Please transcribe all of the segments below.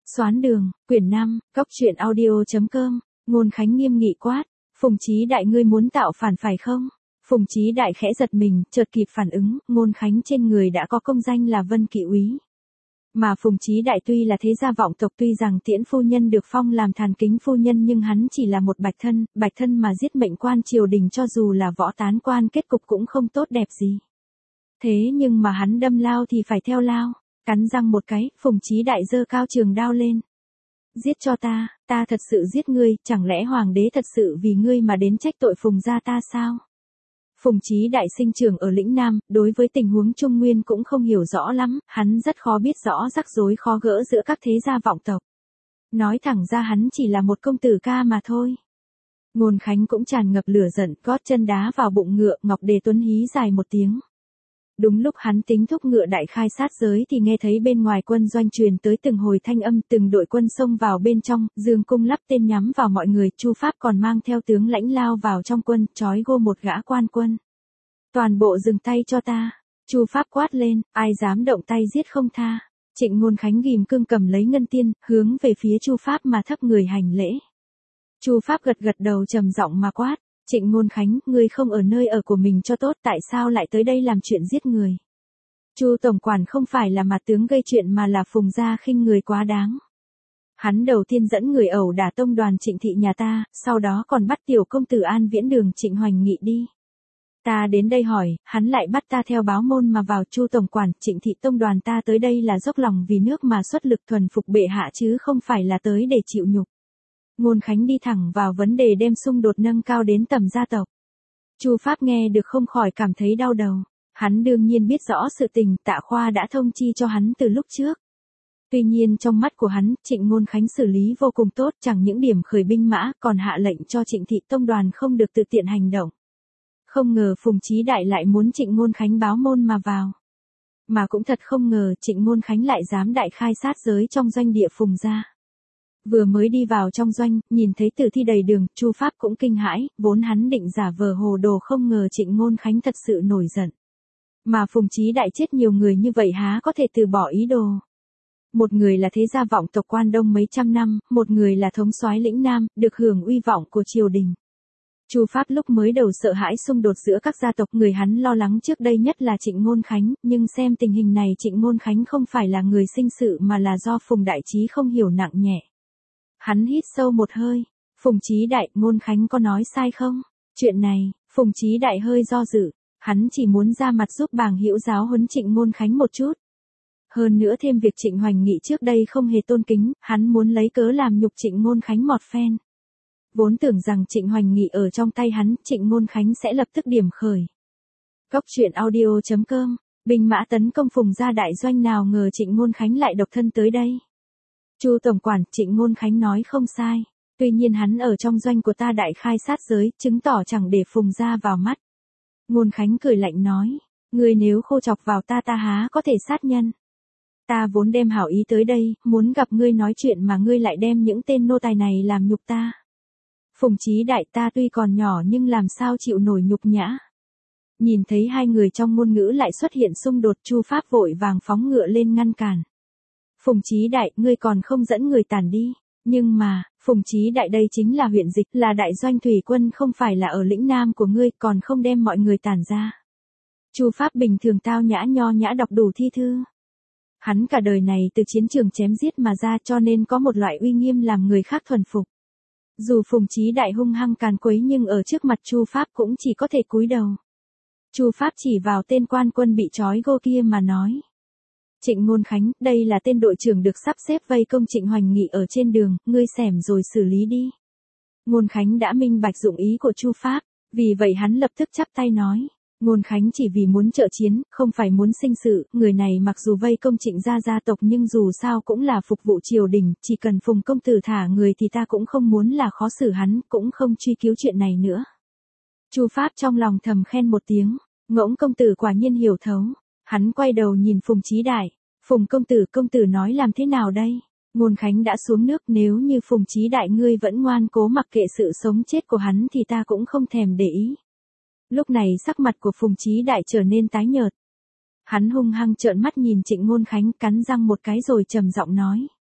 Xoán đường, quyển 5, Cóc truyện audio.com, Ngôn Khánh nghiêm nghị quát, Phùng Chí Đại ngươi muốn tạo phản phải không? Phùng Chí Đại khẽ giật mình, chợt kịp phản ứng, Ngôn Khánh trên người đã có công danh là Vân Kỵ úy. Mà Phùng Chí Đại tuy là thế gia vọng tộc, tuy rằng Tiễn phu nhân được phong làm Thàn Kính phu nhân nhưng hắn chỉ là một bạch thân mà giết mệnh quan triều đình, cho dù là võ tán quan kết cục cũng không tốt đẹp gì. Thế nhưng mà hắn đâm lao thì phải theo lao. Cắn răng một cái, Phùng Chí Đại giơ cao trường đao lên. Giết cho ta thật sự giết ngươi, chẳng lẽ hoàng đế thật sự vì ngươi mà đến trách tội Phùng gia ta sao? Phùng Chí Đại sinh trưởng ở lĩnh Nam, đối với tình huống Trung Nguyên cũng không hiểu rõ lắm, hắn rất khó biết rõ rắc rối khó gỡ giữa các thế gia vọng tộc. Nói thẳng ra hắn chỉ là một công tử ca mà thôi. Ngôn Khánh cũng tràn ngập lửa giận, gót chân đá vào bụng ngựa, Ngọc Đề Tuấn hí dài một tiếng. Đúng lúc hắn tính thúc ngựa đại khai sát giới thì nghe thấy bên ngoài quân doanh truyền tới từng hồi thanh âm, từng đội quân xông vào bên trong, dương cung lắp tên nhắm vào mọi người, Chu Pháp còn mang theo tướng lãnh lao vào trong quân, trói gô một gã quan quân. Toàn bộ dừng tay cho ta, Chu Pháp quát lên, ai dám động tay giết không tha. Trịnh Ngôn Khánh ghim cương cầm lấy ngân tiên, hướng về phía Chu Pháp mà thấp người hành lễ. Chu Pháp gật gật đầu trầm giọng mà quát. Trịnh Ngôn Khánh, ngươi không ở nơi ở của mình cho tốt, tại sao lại tới đây làm chuyện giết người? Chu tổng quản không phải là mặt tướng gây chuyện mà là Phùng gia khinh người quá đáng. Hắn đầu tiên dẫn người ẩu đả tông đoàn Trịnh thị nhà ta, sau đó còn bắt tiểu công tử An Viễn Đường Trịnh Hoành Nghị đi. Ta đến đây hỏi, hắn lại bắt ta theo báo môn mà vào. Chu tổng quản, Trịnh thị tông đoàn ta tới đây là dốc lòng vì nước mà xuất lực thuần phục bệ hạ chứ không phải là tới để chịu nhục. Ngôn Khánh đi thẳng vào vấn đề, đem xung đột nâng cao đến tầm gia tộc. Chu Pháp nghe được không khỏi cảm thấy đau đầu. Hắn đương nhiên biết rõ sự tình, Tạ Khoa đã thông chi cho hắn từ lúc trước. Tuy nhiên trong mắt của hắn, Trịnh Ngôn Khánh xử lý vô cùng tốt, chẳng những điểm khởi binh mã, còn hạ lệnh cho Trịnh thị tông đoàn không được tự tiện hành động. Không ngờ Phùng Chí Đại lại muốn Trịnh Ngôn Khánh báo môn mà vào. Mà cũng thật không ngờ Trịnh Ngôn Khánh lại dám đại khai sát giới trong doanh địa Phùng gia. Vừa mới đi vào trong doanh, nhìn thấy tử thi đầy đường, Chu Pháp cũng kinh hãi, vốn hắn định giả vờ hồ đồ, không ngờ Trịnh Ngôn Khánh thật sự nổi giận. Mà Phùng Chí Đại chết nhiều người như vậy há có thể từ bỏ ý đồ. Một người là thế gia vọng tộc Quan Đông mấy trăm năm, một người là thống soái lĩnh Nam, được hưởng uy vọng của triều đình. Chu Pháp lúc mới đầu sợ hãi xung đột giữa các gia tộc, người hắn lo lắng trước đây nhất là Trịnh Ngôn Khánh, nhưng xem tình hình này Trịnh Ngôn Khánh không phải là người sinh sự mà là do Phùng Đại Trí không hiểu nặng nhẹ. Hắn hít sâu một hơi, Phùng Chí Đại, Ngôn Khánh có nói sai không? Chuyện này, Phùng Chí Đại hơi do dự, hắn chỉ muốn ra mặt giúp Bàng Hữu giáo huấn Trịnh Ngôn Khánh một chút. Hơn nữa thêm việc Trịnh Hoành Nghị trước đây không hề tôn kính, hắn muốn lấy cớ làm nhục Trịnh Ngôn Khánh một phen. Vốn tưởng rằng Trịnh Hoành Nghị ở trong tay hắn, Trịnh Ngôn Khánh sẽ lập tức điểm khởi. Cóc truyện audio.com, binh mã tấn công Phùng gia đại doanh, nào ngờ Trịnh Ngôn Khánh lại độc thân tới đây. Chu tổng quản, Trịnh Ngôn Khánh nói không sai, tuy nhiên hắn ở trong doanh của ta đại khai sát giới, chứng tỏ chẳng để Phùng gia vào mắt. Ngôn Khánh cười lạnh nói, ngươi nếu khô chọc vào ta há có thể sát nhân. Ta vốn đem hảo ý tới đây, muốn gặp ngươi nói chuyện mà ngươi lại đem những tên nô tài này làm nhục ta. Phùng Chí Đại, ta tuy còn nhỏ nhưng làm sao chịu nổi nhục nhã. Nhìn thấy hai người trong ngôn ngữ lại xuất hiện xung đột, Chu Pháp vội vàng phóng ngựa lên ngăn cản. Phùng Chí Đại, ngươi còn không dẫn người tản đi. Nhưng mà, Phùng Chí Đại, đây chính là huyện dịch, là đại doanh thủy quân, không phải là ở lĩnh Nam của ngươi, còn không đem mọi người tản ra. Chu Pháp bình thường tao nhã nho nhã đọc đủ thi thư. Hắn cả đời này từ chiến trường chém giết mà ra, cho nên có một loại uy nghiêm làm người khác thuần phục. Dù Phùng Chí Đại hung hăng càn quấy nhưng ở trước mặt Chu Pháp cũng chỉ có thể cúi đầu. Chu Pháp chỉ vào tên quan quân bị trói gô kia mà nói. Trịnh Ngôn Khánh, đây là tên đội trưởng được sắp xếp vây công Trịnh Hoành Nghị ở trên đường, ngươi xẻm rồi xử lý đi. Ngôn Khánh đã minh bạch dụng ý của Chu Pháp, vì vậy hắn lập tức chắp tay nói. Ngôn Khánh chỉ vì muốn trợ chiến, không phải muốn sinh sự, người này mặc dù vây công Trịnh gia tộc nhưng dù sao cũng là phục vụ triều đình, chỉ cần Phùng công tử thả người thì ta cũng không muốn là khó xử hắn, cũng không truy cứu chuyện này nữa. Chu Pháp trong lòng thầm khen một tiếng, Ngỗng công tử quả nhiên hiểu thấu. Hắn quay đầu nhìn Phùng Chí Đại, Phùng công tử nói làm thế nào đây? Ngôn Khánh đã xuống nước, nếu như Phùng Chí Đại ngươi vẫn ngoan cố mặc kệ sự sống chết của hắn thì ta cũng không thèm để ý. Lúc này sắc mặt của Phùng Chí Đại trở nên tái nhợt. Hắn hung hăng trợn mắt nhìn Trịnh Ngôn Khánh, cắn răng một cái rồi trầm giọng nói.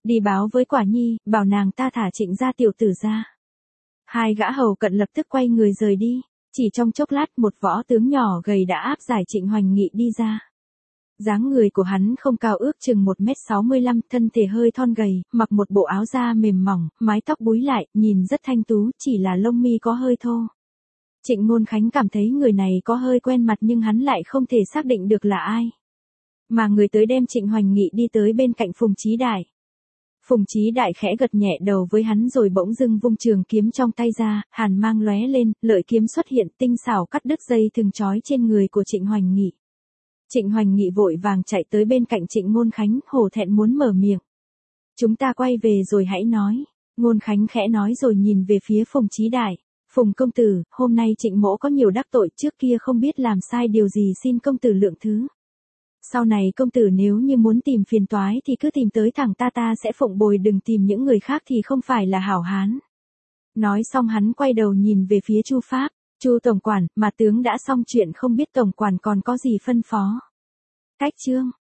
Đi báo với Quả Nhi, bảo nàng ta thả Trịnh gia tiểu tử ra. Hai gã hầu cận lập tức quay người rời đi. Chỉ trong chốc lát một võ tướng nhỏ gầy đã áp giải Trịnh Hoành Nghị đi ra. Dáng người của hắn không cao, ước chừng 1m65, thân thể hơi thon gầy, mặc một bộ áo da mềm mỏng, mái tóc búi lại, nhìn rất thanh tú, chỉ là lông mi có hơi thô. Trịnh Ngôn Khánh cảm thấy người này có hơi quen mặt nhưng hắn lại không thể xác định được là ai. Mà người tới đem Trịnh Hoành Nghị đi tới bên cạnh Phùng Chí Đại. Phùng Chí Đại khẽ gật nhẹ đầu với hắn rồi bỗng dưng vung trường kiếm trong tay ra, hàn mang lóe lên, lợi kiếm xuất hiện tinh xảo cắt đứt dây thừng trói trên người của Trịnh Hoành Nghị. Trịnh Hoành Nghị vội vàng chạy tới bên cạnh Trịnh Ngôn Khánh, hổ thẹn muốn mở miệng. Chúng ta quay về rồi hãy nói. Ngôn Khánh khẽ nói rồi nhìn về phía Phùng Chí Đại. Phùng công tử, hôm nay Trịnh mỗ có nhiều đắc tội, trước kia không biết làm sai điều gì, xin công tử lượng thứ. Sau này công tử nếu như muốn tìm phiền toái thì cứ tìm tới thẳng ta sẽ phụng bồi, đừng tìm những người khác thì không phải là hảo hán. Nói xong hắn quay đầu nhìn về phía Chu Pháp. Chu tổng quản, mà tướng đã xong chuyện không biết tổng quản còn có gì phân phó. Cách chương